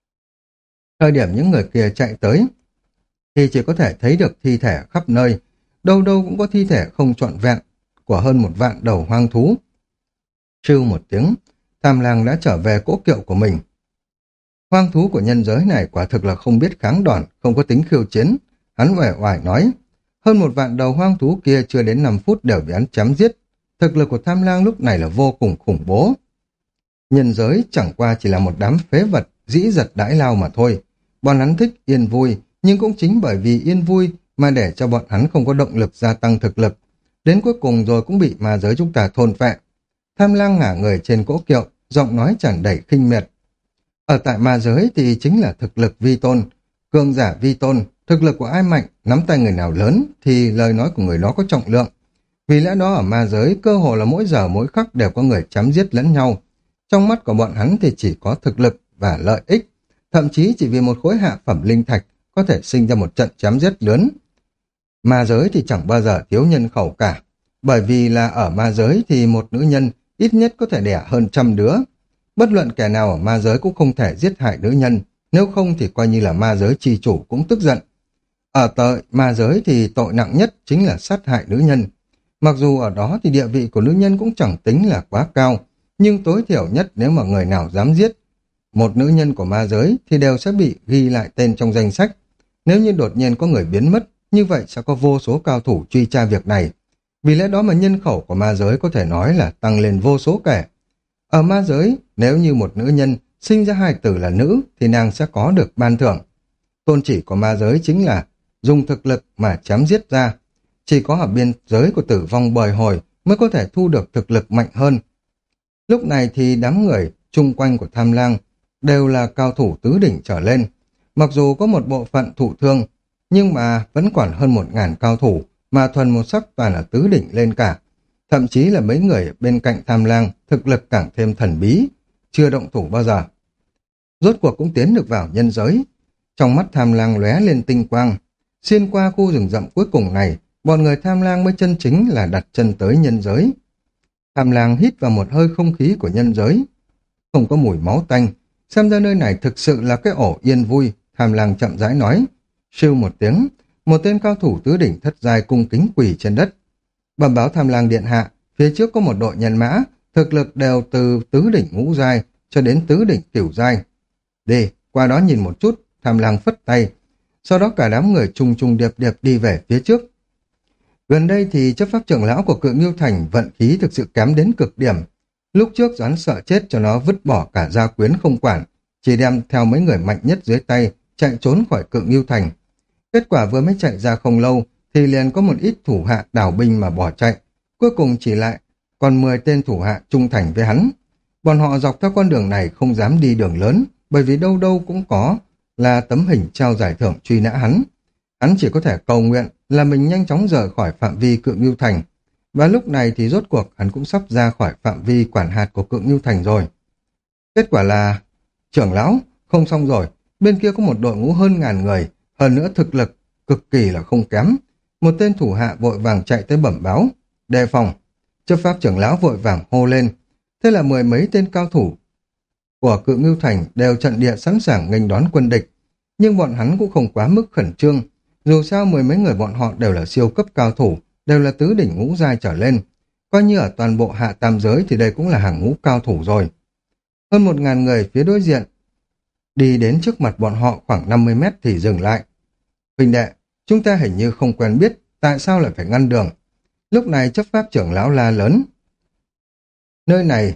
Speaker 1: Thời điểm những người kia chạy tới, thì chỉ có thể thấy được thi thể khắp nơi, đâu đâu cũng có thi thể không trọn vẹn của hơn một vạn đầu hoang thú. Trưu một tiếng, Tham Lang đã trở về cỗ kiệu của mình. Hoang thú của nhân giới này quả thực là không biết kháng đòn, không có tính khiêu chiến. Hắn uể oải nói, hơn một vạn đầu hoang thú kia chưa đến năm phút đều bị hắn chém giết. Thực lực của Tham Lang lúc này là vô cùng khủng bố. Nhân giới chẳng qua chỉ là một đám phế vật, dĩ giật đãi lao mà thôi. Bọn hắn thích yên vui, nhưng cũng chính bởi vì yên vui mà để cho bọn hắn không có động lực gia tăng thực lực. Đến cuối cùng rồi cũng bị ma giới chúng ta thôn phệ. Tham Lang ngả người trên cỗ kiệu, giọng nói tràn đầy khinh miệt. Ở tại ma giới thì chính là thực lực vi tôn, cường giả vi tôn, thực lực của ai mạnh, nắm tay người nào lớn thì lời nói của người đó có trọng lượng. Vì lẽ đó ở ma giới cơ hồ là mỗi giờ mỗi khắc đều có người chém giết lẫn nhau. Trong mắt của bọn hắn thì chỉ có thực lực và lợi ích, thậm chí chỉ vì một khối hạ phẩm linh thạch có thể sinh ra một trận chém giết lớn. Ma giới thì chẳng bao giờ thiếu nhân khẩu cả, bởi vì là ở ma giới thì một nữ nhân ít nhất có thể đẻ hơn trăm đứa. Bất luận kẻ nào ở ma giới cũng không thể giết hại nữ nhân, nếu không thì coi như là ma giới chi chủ cũng tức giận. Ở tội ma giới thì tội nặng nhất chính là sát hại nữ nhân. Mặc dù ở đó thì địa vị của nữ nhân cũng chẳng tính là quá cao, nhưng tối thiểu nhất nếu mà người nào dám giết một nữ nhân của ma giới thì đều sẽ bị ghi lại tên trong danh sách. Nếu như đột nhiên có người biến mất, như vậy sẽ có vô số cao thủ truy tra việc này. Vì lẽ đó mà nhân khẩu của ma giới có thể nói là tăng lên vô số kể. Ở ma giới, nếu như một nữ nhân sinh ra hài tử là nữ thì nàng sẽ có được ban thưởng. Tôn chỉ của ma giới chính là dùng thực lực mà chém giết ra. Chỉ có ở biên giới của tử vong bồi hồi mới có thể thu được thực lực mạnh hơn. Lúc này thì đám người chung quanh của Tham Lang đều là cao thủ tứ đỉnh trở lên. Mặc dù có một bộ phận thụ thương, nhưng mà vẫn còn hơn một ngàn cao thủ mà thuần một sắc toàn là tứ đỉnh lên cả. Thậm chí là mấy người bên cạnh Tham Lang thực lực càng thêm thần bí, chưa động thủ bao giờ. Rốt cuộc cũng tiến được vào nhân giới. Trong mắt Tham Lang lóe lên tinh quang. Xuyên qua khu rừng rậm cuối cùng này, bọn người Tham Lang mới chân chính là đặt chân tới nhân giới. Tham Lang hít vào một hơi không khí của nhân giới. Không có mùi máu tanh. Xem ra nơi này thực sự là cái ổ yên vui. Tham Lang chậm rãi nói. Sưu một tiếng, một tên cao thủ tứ đỉnh thất giai cung kính quỳ trên đất. Bẩm báo Tham Lang điện hạ, phía trước có một đội nhân mã, thực lực đều từ tứ đỉnh ngũ giai cho đến tứ đỉnh cửu giai. Đi, qua đó nhìn một chút, Tham Lang phất tay. Sau đó cả đám người trùng trùng điệp điệp đi về phía trước. Gần đây thì chấp pháp trưởng lão của Cự Ngưu Thành vận khí thực sự kém đến cực điểm. Lúc trước hắn sợ chết cho nó vứt bỏ cả gia quyến không quản, chỉ đem theo mấy người mạnh nhất dưới tay, chạy trốn khỏi Cự Ngưu Thành. Kết quả vừa mới chạy ra không lâu, thì liền có một ít thủ hạ đảo binh mà bỏ chạy. Cuối cùng chỉ lại còn mười tên thủ hạ trung thành với hắn. Bọn họ dọc theo con đường này không dám đi đường lớn, bởi vì đâu đâu cũng có là tấm hình trao giải thưởng truy nã hắn. Hắn chỉ có thể cầu nguyện là mình nhanh chóng rời khỏi phạm vi Cự Ngưu Thành. Và lúc này thì rốt cuộc hắn cũng sắp ra khỏi phạm vi quản hạt của Cự Ngưu Thành rồi. Kết quả là, trưởng lão, không xong rồi, bên kia có một đội ngũ hơn ngàn người, hơn nữa thực lực cực kỳ là không kém. Một tên thủ hạ vội vàng chạy tới bẩm báo, đề phòng. Chấp pháp trưởng lão vội vàng hô lên. Thế là mười mấy tên cao thủ của Cự Ngưu Thành đều trận địa sẵn sàng nghênh đón quân địch. Nhưng bọn hắn cũng không quá mức khẩn trương. Dù sao mười mấy người bọn họ đều là siêu cấp cao thủ, đều là tứ đỉnh ngũ giai trở lên. Coi như ở toàn bộ hạ tam giới thì đây cũng là hàng ngũ cao thủ rồi. Hơn một ngàn người phía đối diện đi đến trước mặt bọn họ khoảng năm mươi mét thì dừng lại. Huynh đệ, chúng ta hình như không quen biết, tại sao lại phải ngăn đường? Lúc này chấp pháp trưởng lão la lớn. Nơi này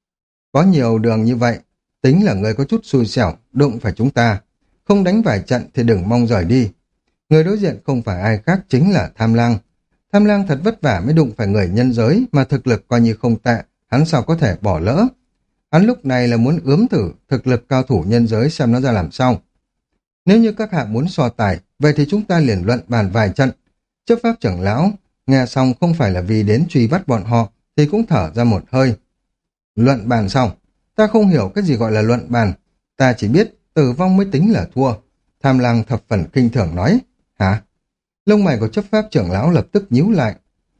Speaker 1: có nhiều đường như vậy, tính là người có chút xui xẻo, đụng phải chúng ta. Không đánh vài trận thì đừng mong rời đi. Người đối diện không phải ai khác chính là Tham Lang. Tham Lang thật vất vả mới đụng phải người nhân giới mà thực lực coi như không tệ, hắn sao có thể bỏ lỡ. Hắn lúc này là muốn ướm thử thực lực cao thủ nhân giới xem nó ra làm sao. Nếu như các hạ muốn so tài, vậy thì chúng ta liền luận bàn vài trận. Chấp pháp trưởng lão nghe xong không phải là vì đến truy bắt bọn họ thì cũng thở ra một hơi. Luận bàn sao? Ta không hiểu cái gì gọi là luận bàn. Ta chỉ biết tử vong mới tính là thua. Tham Lang thập phần kinh thường nói. Hả? Lông mày của chấp pháp trưởng lão lập tức nhíu lại.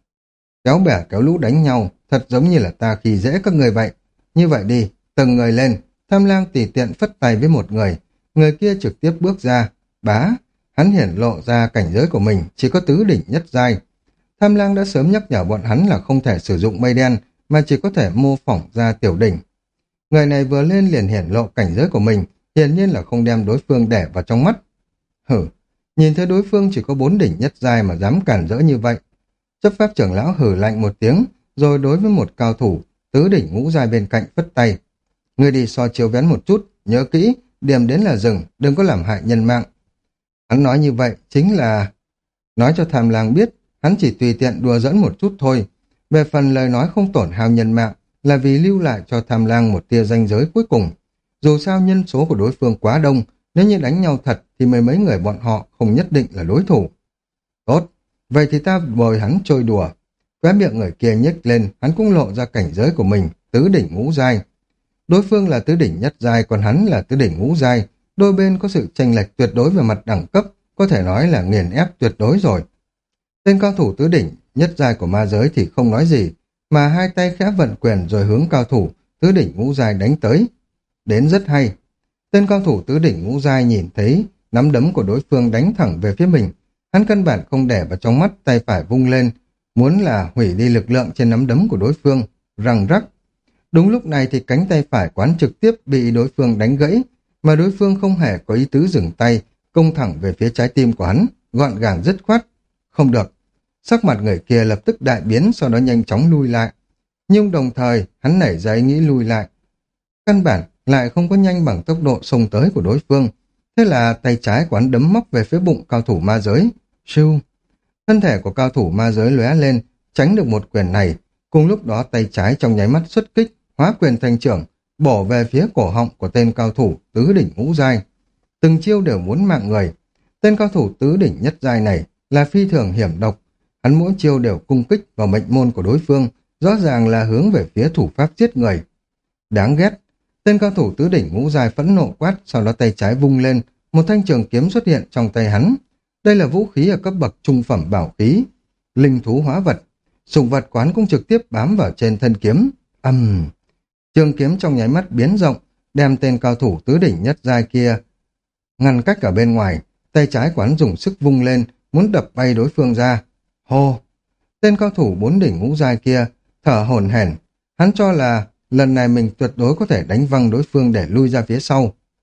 Speaker 1: Kéo bè kéo lũ đánh nhau, thật giống như là ta khi dễ các người vậy. Như vậy đi, từng người lên. Tham Lang tùy tiện phất tay với một người. Người kia trực tiếp bước ra. Bá, hắn hiển lộ ra cảnh giới của mình, chỉ có tứ đỉnh nhất giai. Tham Lang đã sớm nhắc nhở bọn hắn là không thể sử dụng mây đen, mà chỉ có thể mô phỏng ra tiểu đỉnh. Người này vừa lên liền hiển lộ cảnh giới của mình, hiển nhiên là không đem đối phương để vào trong mắt. Hử, nhìn thấy đối phương chỉ có bốn đỉnh nhất giai mà dám cản rỡ như vậy. Chấp pháp trưởng lão hử lạnh một tiếng, rồi đối với một cao thủ, tứ đỉnh ngũ giai bên cạnh phất tay. Người đi so chiếu vén một chút, nhớ kỹ, điểm đến là dừng, đừng có làm hại nhân mạng. Hắn nói như vậy chính là nói cho Tham Lang biết, hắn chỉ tùy tiện đùa giỡn một chút thôi. Về phần lời nói không tổn hao nhân mạng là vì lưu lại cho Tham Lang một tia ranh giới cuối cùng. Dù sao nhân số của đối phương quá đông, nếu như đánh nhau thật thì mười mấy người bọn họ không nhất định là đối thủ. Tốt, vậy thì ta bồi hắn trôi đùa. Khóe miệng người kia nhếch lên, hắn cũng lộ ra cảnh giới của mình, tứ đỉnh ngũ giai. Đối phương là tứ đỉnh nhất giai, còn hắn là tứ đỉnh ngũ giai. Đôi bên có sự chênh lệch tuyệt đối về mặt đẳng cấp, có thể nói là nghiền ép tuyệt đối rồi. Tên cao thủ tứ đỉnh nhất giai của ma giới thì không nói gì, mà hai tay khẽ vận quyền rồi hướng cao thủ tứ đỉnh ngũ giai đánh tới. Đến rất hay. Tên cao thủ tứ đỉnh ngũ giai nhìn thấy nắm đấm của đối phương đánh thẳng về phía mình, hắn căn bản không để vào trong mắt, tay phải vung lên, muốn là hủy đi lực lượng trên nắm đấm của đối phương, răng rắc. Đúng lúc này thì cánh tay phải quán trực tiếp bị đối phương đánh gãy, mà đối phương không hề có ý tứ dừng tay, công thẳng về phía trái tim của hắn, gọn gàng dứt khoát. Không được. Sắc mặt người kia lập tức đại biến, sau đó nhanh chóng lui lại. Nhưng đồng thời, hắn nảy ra ý nghĩ lui lại. Căn bản lại không có nhanh bằng tốc độ xông tới của đối phương. Thế là tay trái của hắn đấm móc về phía bụng cao thủ ma giới. Siêu. Thân thể của cao thủ ma giới lóe lên, tránh được một quyền này. Cùng lúc đó tay trái trong nháy mắt xuất kích, hóa quyền thành trưởng, bổ về phía cổ họng của tên cao thủ tứ đỉnh ngũ giai. Từng chiêu đều muốn mạng người. Tên cao thủ tứ đỉnh nhất giai này là phi thường hiểm độc. Hắn mỗi chiêu đều cung kích vào mệnh môn của đối phương, rõ ràng là hướng về phía thủ pháp giết người. Đáng ghét. Tên cao thủ tứ đỉnh ngũ giai phẫn nộ quát, sau đó tay trái vung lên, một thanh trường kiếm xuất hiện trong tay hắn. Đây là vũ khí ở cấp bậc trung phẩm bảo khí, linh thú hóa vật. Sùng vật quán cũng trực tiếp bám vào trên thân kiếm. Ầm. Uhm. Trường kiếm trong nháy mắt biến rộng, đem tên cao thủ tứ đỉnh nhất giai kia ngăn cách ở bên ngoài. Tay trái quán dùng sức vung lên, muốn đập bay đối phương ra. Hô! Tên cao thủ bốn đỉnh ngũ giai kia thở hổn hển, hắn cho là lần này mình tuyệt đối có thể đánh văng đối phương để lui ra phía sau.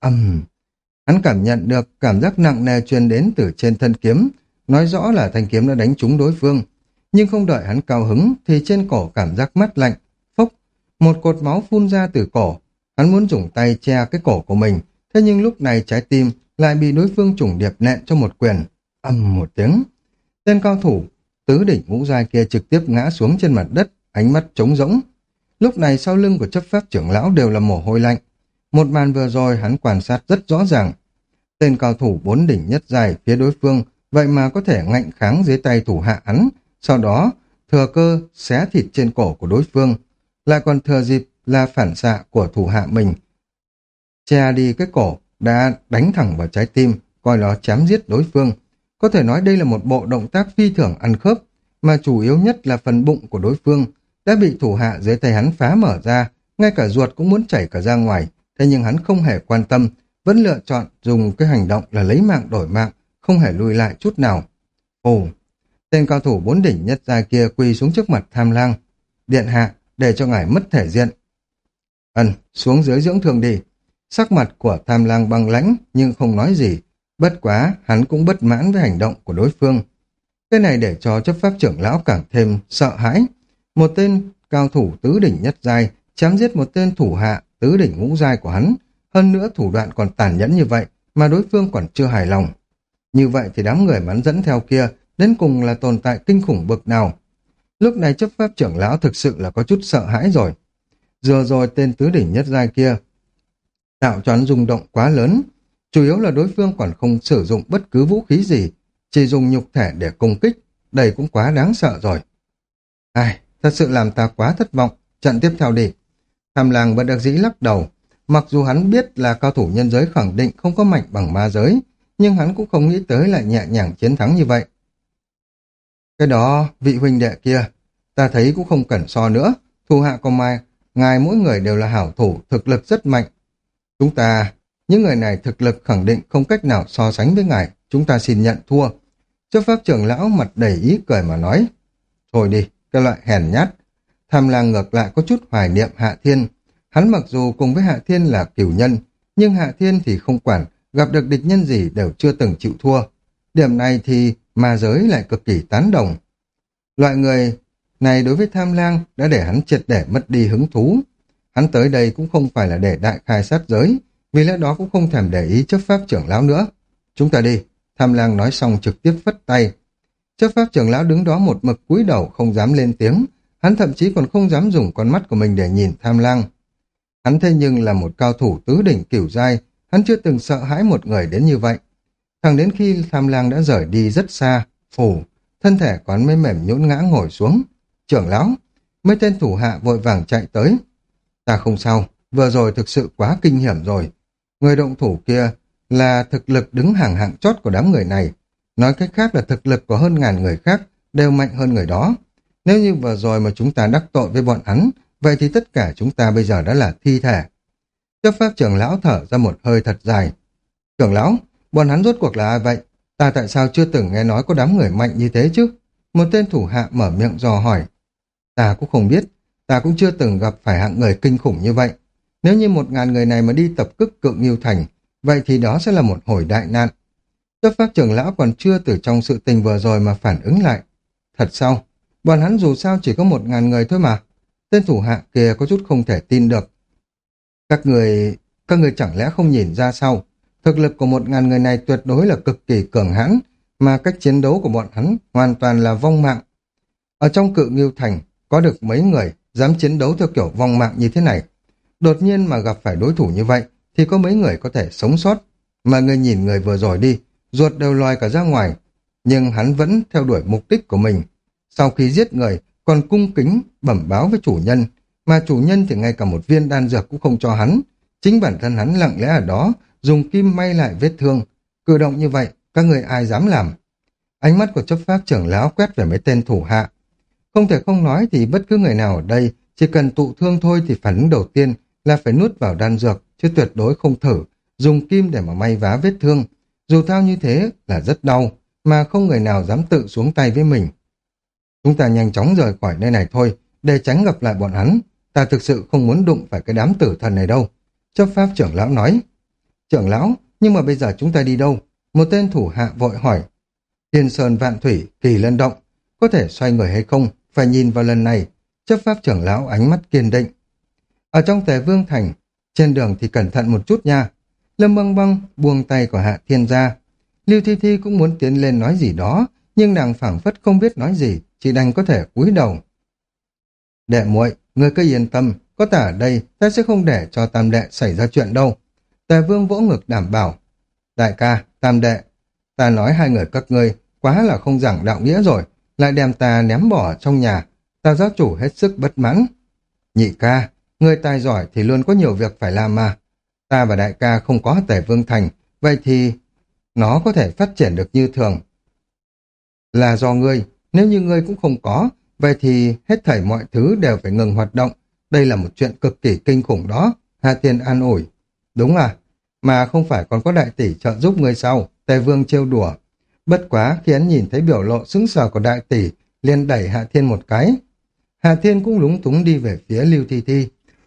Speaker 1: Ầm, hắn cảm nhận được cảm giác nặng nề truyền đến từ trên thân kiếm, nói rõ là thanh kiếm đã đánh trúng đối phương. Nhưng không đợi hắn cao hứng thì trên cổ cảm giác mát lạnh, phốc, một cột máu phun ra từ cổ. Hắn muốn dùng tay che cái cổ của mình, thế nhưng lúc này trái tim lại bị đối phương trùng điệp nện cho một quyền. Ầm một tiếng, tên cao thủ tứ đỉnh ngũ giai kia trực tiếp ngã xuống trên mặt đất, ánh mắt trống rỗng. Lúc này sau lưng của chấp pháp trưởng lão đều là mồ hôi lạnh. Một màn vừa rồi hắn quan sát rất rõ ràng. Tên cao thủ bốn đỉnh nhất giai phía đối phương vậy mà có thể ngạnh kháng dưới tay thủ hạ hắn, sau đó thừa cơ xé thịt trên cổ của đối phương, lại còn thừa dịp là phản xạ của thủ hạ mình. Che đi cái cổ đã đánh thẳng vào trái tim, coi nó chém giết đối phương. Có thể nói đây là một bộ động tác phi thường ăn khớp, mà chủ yếu nhất là phần bụng của đối phương đã bị thủ hạ dưới tay hắn phá mở ra, ngay cả ruột cũng muốn chảy cả ra ngoài, thế nhưng hắn không hề quan tâm, vẫn lựa chọn dùng cái hành động là lấy mạng đổi mạng, không hề lùi lại chút nào. Ồ, tên cao thủ bốn đỉnh nhất giai kia quỳ xuống trước mặt Tham Lang. Điện hạ, để cho ngài mất thể diện. Ân, xuống dưới dưỡng thương đi. Sắc mặt của Tham Lang băng lãnh nhưng không nói gì, bất quá hắn cũng bất mãn với hành động của đối phương. Cái này để cho chấp pháp trưởng lão càng thêm sợ hãi. Một tên cao thủ tứ đỉnh nhất giai chém giết một tên thủ hạ tứ đỉnh ngũ giai của hắn, hơn nữa thủ đoạn còn tàn nhẫn như vậy mà đối phương còn chưa hài lòng. Như vậy thì đám người mà hắn dẫn theo kia đến cùng là tồn tại kinh khủng bậc nào. Lúc này chấp pháp trưởng lão thực sự là có chút sợ hãi rồi. Giờ rồi tên tứ đỉnh nhất giai kia tạo cho hắn rung động quá lớn, chủ yếu là đối phương còn không sử dụng bất cứ vũ khí gì, chỉ dùng nhục thể để công kích, đây cũng quá đáng sợ rồi. Ai, thật sự làm ta quá thất vọng, trận tiếp theo đi. Tham Lang bất đắc dĩ lắc đầu, mặc dù hắn biết là cao thủ nhân giới khẳng định không có mạnh bằng ma giới, nhưng hắn cũng không nghĩ tới lại nhẹ nhàng chiến thắng như vậy. Cái đó, vị huynh đệ kia, ta thấy cũng không cần so nữa, thủ hạ của mai, ngài mỗi người đều là hảo thủ, thực lực rất mạnh. Chúng ta, những người này thực lực khẳng định không cách nào so sánh với ngài, chúng ta xin nhận thua. Chấp pháp trưởng lão mặt đầy ý cười mà nói, thôi đi, cái loại hèn nhát. Tham Lang ngược lại có chút hoài niệm Hạ Thiên. Hắn mặc dù cùng với Hạ Thiên là cửu nhân, nhưng Hạ Thiên thì không quản, gặp được địch nhân gì đều chưa từng chịu thua. Điểm này thì ma giới lại cực kỳ tán đồng. Loại người này đối với Tham Lang đã để hắn triệt để mất đi hứng thú. Hắn tới đây cũng không phải là để đại khai sát giới, vì lẽ đó cũng không thèm để ý chấp pháp trưởng lão nữa. Chúng ta đi. Tham Lang nói xong trực tiếp phất tay. Chấp pháp trưởng lão đứng đó một mực cúi đầu không dám lên tiếng, hắn thậm chí còn không dám dùng con mắt của mình để nhìn Tham Lang. Hắn thế nhưng là một cao thủ tứ đỉnh cửu giai, hắn chưa từng sợ hãi một người đến như vậy. Thẳng đến khi Tham Lang đã rời đi rất xa, phủ, thân thể của hắn mới mềm nhũn ngã ngồi xuống. Trưởng lão, mấy tên thủ hạ vội vàng chạy tới. Ta không sao, vừa rồi thực sự quá kinh hiểm rồi. Người động thủ kia là thực lực đứng hàng hạng chót của đám người này. Nói cách khác là thực lực của hơn ngàn người khác đều mạnh hơn người đó. Nếu như vừa rồi mà chúng ta đắc tội với bọn hắn, vậy thì tất cả chúng ta bây giờ đã là thi thể. Chấp pháp trưởng lão thở ra một hơi thật dài. Trưởng lão, bọn hắn rốt cuộc là ai vậy? Ta tại sao chưa từng nghe nói có đám người mạnh như thế chứ? Một tên thủ hạ mở miệng dò hỏi. Ta cũng không biết, ta cũng chưa từng gặp phải hạng người kinh khủng như vậy. Nếu như một ngàn người này mà đi tập kích Cự Ngưu Thành, vậy thì đó sẽ là một hồi đại nạn. Chấp pháp trưởng lão còn chưa từ trong sự tình vừa rồi mà phản ứng lại. Thật sao? Bọn hắn dù sao chỉ có một ngàn người thôi mà. Tên thủ hạ kia có chút không thể tin được. Các người, các người chẳng lẽ không nhìn ra sao? Thực lực của một ngàn người này tuyệt đối là cực kỳ cường hãn, mà cách chiến đấu của bọn hắn hoàn toàn là vong mạng. Ở trong Cự Ngưu Thành, có được mấy người dám chiến đấu theo kiểu vong mạng như thế này. Đột nhiên mà gặp phải đối thủ như vậy, thì có mấy người có thể sống sót. Mà người nhìn người vừa rồi đi, ruột đều lòi cả ra ngoài. Nhưng hắn vẫn theo đuổi mục đích của mình. Sau khi giết người, còn cung kính bẩm báo với chủ nhân, mà chủ nhân thì ngay cả một viên đan dược cũng không cho hắn. Chính bản thân hắn lặng lẽ ở đó, dùng kim may lại vết thương. Cử động như vậy, các người ai dám làm? Ánh mắt của chấp pháp trưởng lão quét về mấy tên thủ hạ. Không thể không nói thì bất cứ người nào ở đây, chỉ cần tụ thương thôi thì phản ứng đầu tiên là phải nuốt vào đan dược, chứ tuyệt đối không thử, dùng kim để mà may vá vết thương. Dù thao như thế là rất đau, mà không người nào dám tự xuống tay với mình. Chúng ta nhanh chóng rời khỏi nơi này thôi, để tránh gặp lại bọn hắn. Ta thực sự không muốn đụng phải cái đám tử thần này đâu. Chấp pháp trưởng lão nói. Trưởng lão, nhưng mà bây giờ chúng ta đi đâu? Một tên thủ hạ vội hỏi. Thiên sơn vạn thủy, kỳ lân động. Có thể xoay người hay không? Phải nhìn vào lần này. Chấp pháp trưởng lão ánh mắt kiên định. Ở trong Tề Vương Thành, trên đường thì cẩn thận một chút nha. Lâm Băng Băng buông tay của Hạ Thiên ra. Lưu Thi Thi cũng muốn tiến lên nói gì đó, nhưng nàng phảng phất không biết nói gì, chỉ đành có thể cúi đầu. Đệ muội, ngươi cứ yên tâm, có ta ở đây, ta sẽ không để cho tam đệ xảy ra chuyện đâu. Tề Vương vỗ ngực đảm bảo. Đại ca, tam đệ, ta nói hai người các ngươi quá là không giảng đạo nghĩa rồi, lại đem ta ném bỏ trong nhà, ta giáo chủ hết sức bất mãn. Nhị ca, người tài giỏi thì luôn có nhiều việc phải làm mà. Ta và đại ca không có Tề Vương Thành, vậy thì nó có thể phát triển được như thường. Là do ngươi, nếu như ngươi cũng không có, vậy thì hết thảy mọi thứ đều phải ngừng hoạt động. Đây là một chuyện cực kỳ kinh khủng đó. Hạ Tiên an ủi. Đúng à, mà không phải còn có đại tỷ trợ giúp ngươi sao? Tề Vương trêu đùa. Bất quá khi hắn nhìn thấy biểu lộ sững sờ của đại tỷ, liền đẩy Hạ Thiên một cái. Hạ Thiên cũng lúng túng đi về phía Lưu Thi Thi.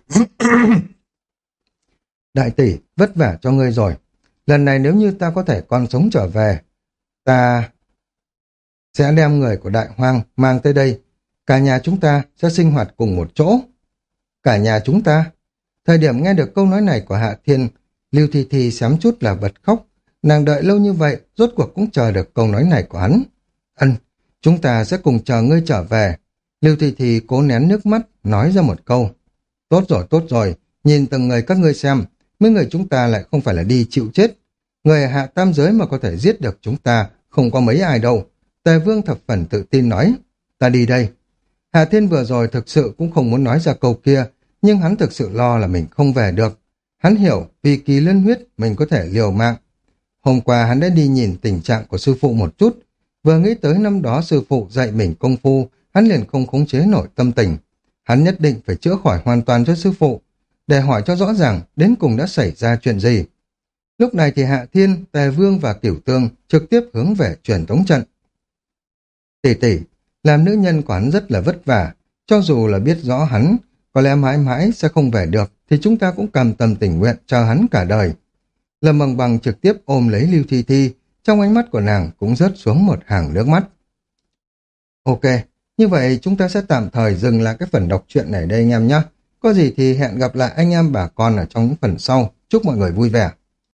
Speaker 1: Đại tỷ, vất vả cho ngươi rồi. Lần này nếu như ta có thể còn sống trở về, ta sẽ đem người của Đại Hoang mang tới đây. Cả nhà chúng ta sẽ sinh hoạt cùng một chỗ. Cả nhà chúng ta? Thời điểm nghe được câu nói này của Hạ Thiên, Lưu Thi Thi xém chút là bật khóc. Nàng đợi lâu như vậy, rốt cuộc cũng chờ được câu nói này của hắn. Ân, chúng ta sẽ cùng chờ ngươi trở về. Lưu Thi Thi cố nén nước mắt, nói ra một câu. Tốt rồi, tốt rồi, nhìn từng người các ngươi xem, mấy người chúng ta lại không phải là đi chịu chết. Người ở Hạ Tam Giới mà có thể giết được chúng ta, không có mấy ai đâu. Tề Vương thập phần tự tin nói. Ta đi đây. Hạ Thiên vừa rồi thực sự cũng không muốn nói ra câu kia, nhưng hắn thực sự lo là mình không về được. Hắn hiểu vì kỳ lân huyết mình có thể liều mạng. Hôm qua hắn đã đi nhìn tình trạng của sư phụ một chút. Vừa nghĩ tới năm đó sư phụ dạy mình công phu, hắn liền không khống chế nổi tâm tình. Hắn nhất định phải chữa khỏi hoàn toàn cho sư phụ, để hỏi cho rõ ràng đến cùng đã xảy ra chuyện gì. Lúc này thì Hạ Thiên, Tề Vương và Cửu Tương trực tiếp hướng về truyền tống trận. Tỷ tỷ, làm nữ nhân của hắn rất là vất vả, cho dù là biết rõ hắn có lẽ mãi mãi sẽ không về được, thì chúng ta cũng cam tâm tình nguyện chờ hắn cả đời. Lâm Bằng Bằng trực tiếp ôm lấy Lưu Thi Thi, trong ánh mắt của nàng cũng rớt xuống một hàng nước mắt. Ok, như vậy chúng ta sẽ tạm thời dừng lại cái phần đọc truyện này đây anh em nhé. Có gì thì hẹn gặp lại anh em bà con ở trong những phần sau. Chúc mọi người vui vẻ.